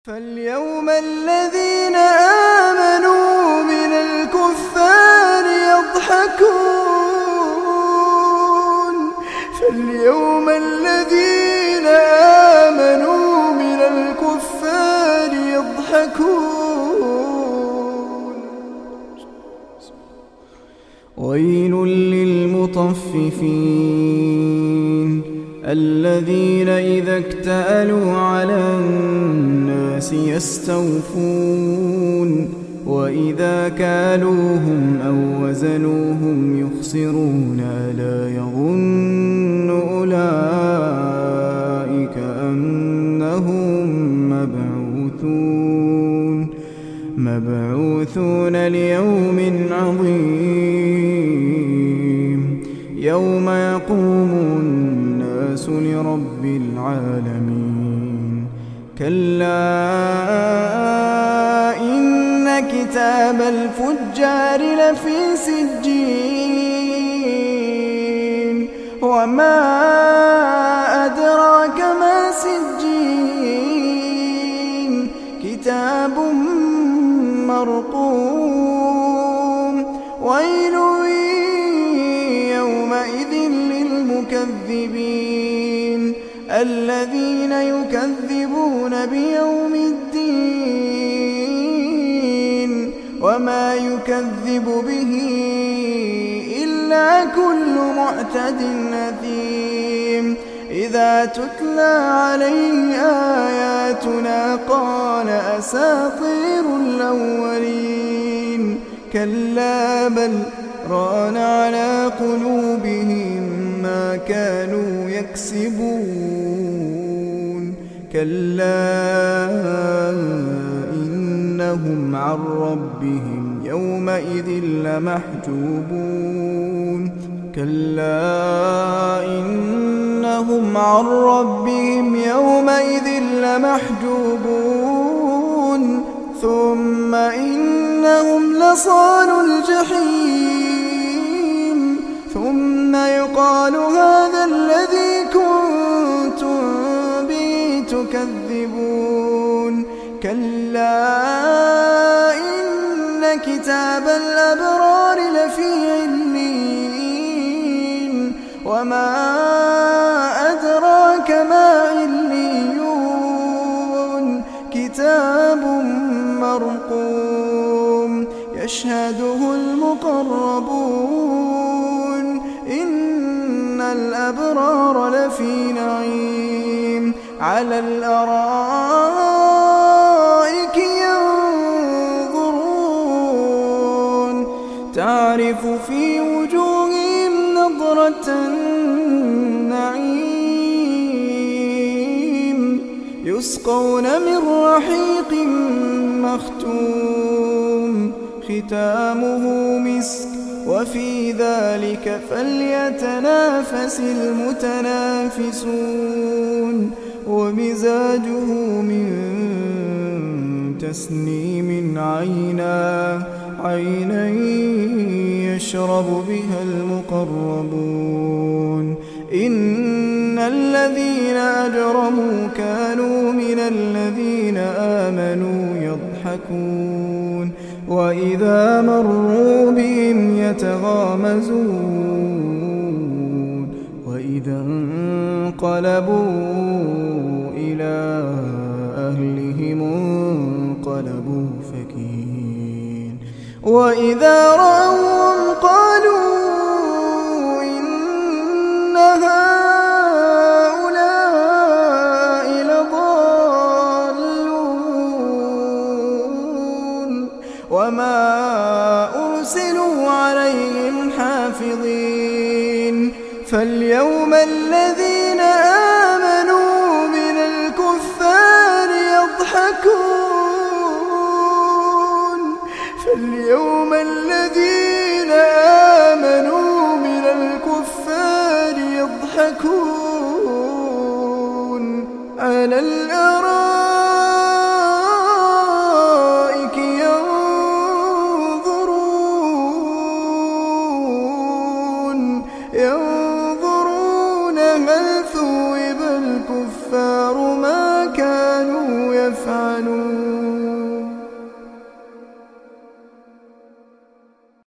فاليوم الذين آمنوا من الكفار يضحكون فاليوم الذين آمنوا من الكفار يضحكون ويل للمطففين الذين إذا اكتالوا على الناس يستوفون وإذا كالوهم أو وزنوهم يخسرون ألا يظن أولئك أنهم مبعوثون ليوم عظيم يوم يقوم الناس لرب العالمين كلا إن كتاب الفجار لفي سجين وما أدراك ما سجين كتاب مرقوم ويل يومئذ للمكذبين الذين يكذبون بيوم الدين وما يكذب به إلا كل معتد أثيم إذا تتلى عليه آياتنا قال أساطير الأولين كلا بل ران على قلوبهم ما كانوا يكسبون كلا إنهم عن ربهم يومئذ لمحجوبون كلا إنهم عن ربهم يومئذ لمحجوبون ثم إنهم لصالوا الجحيم ثم يقال هذا الذي كنتم به تكذبون كلا إن كتاب الأبرار لفي عليين وما أدراك ما عليون كتاب مرقوم يشهده المقربون إن الأبرار لفي نعيم على الأرائك ينظرون تعرف في وجوههم نضرة النعيم يسقون من رحيق مختوم ختامه مسك وفي ذلك فليتنافس المتنافسون ومزاجه من تسنيم عينا يشرب بها المقربون إن الذين أجرموا كانوا من الذين آمنوا يضحكون وإذا مروا بهم يتغامزون وإذا انقلبوا إلى أهلهم انقلبوا فكهين وإذا رأوهم قالوا إن هؤلاء لضالون وما أرسلوا عليهم حافظين فاليوم الذين آمنوا من الكفار يضحكون فاليوم الذين آمنوا من الكفار يضحكون على الأرائك ينظرون هل يفعلون